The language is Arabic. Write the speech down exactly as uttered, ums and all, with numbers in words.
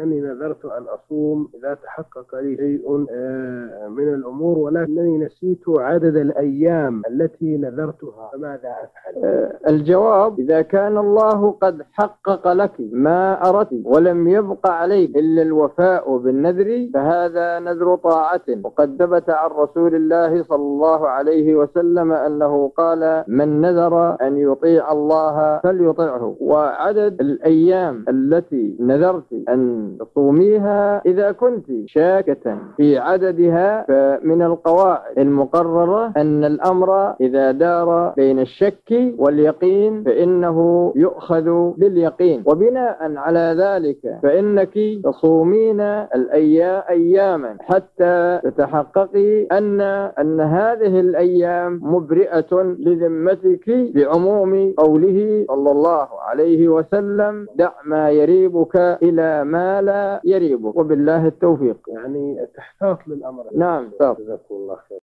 أنني نذرت أن أصوم إذا تحقق لي شيء من الأمور، ولكنني نسيت عدد الأيام التي نذرتها، فماذا أفعل؟ الجواب: إذا كان الله قد حقق لك ما أردت ولم يبق عليك إلا الوفاء بالنذر فهذا نذر طاعة. وقد ثبت عن رسول الله صلى الله عليه وسلم أنه قال: من نذر أن يطيع الله فليطعه. وعدد الأيام التي نذرت أن تصوميها إذا كنت شاكة في عددها فمن القواعد المقررة أن الأمر إذا دار بين الشك واليقين فإنه يؤخذ باليقين، وبناء على ذلك فإنك تصومين الأيام أياما حتى تتحققي أن أن هذه الأيام مبرئة لذمتك بعموم قوله صلى الله عليه وسلم: دع ما يريبك إلى ما لا يريبك، وبالله التوفيق. يعني تحتاط للأمر. نعم. جزاكم الله خير.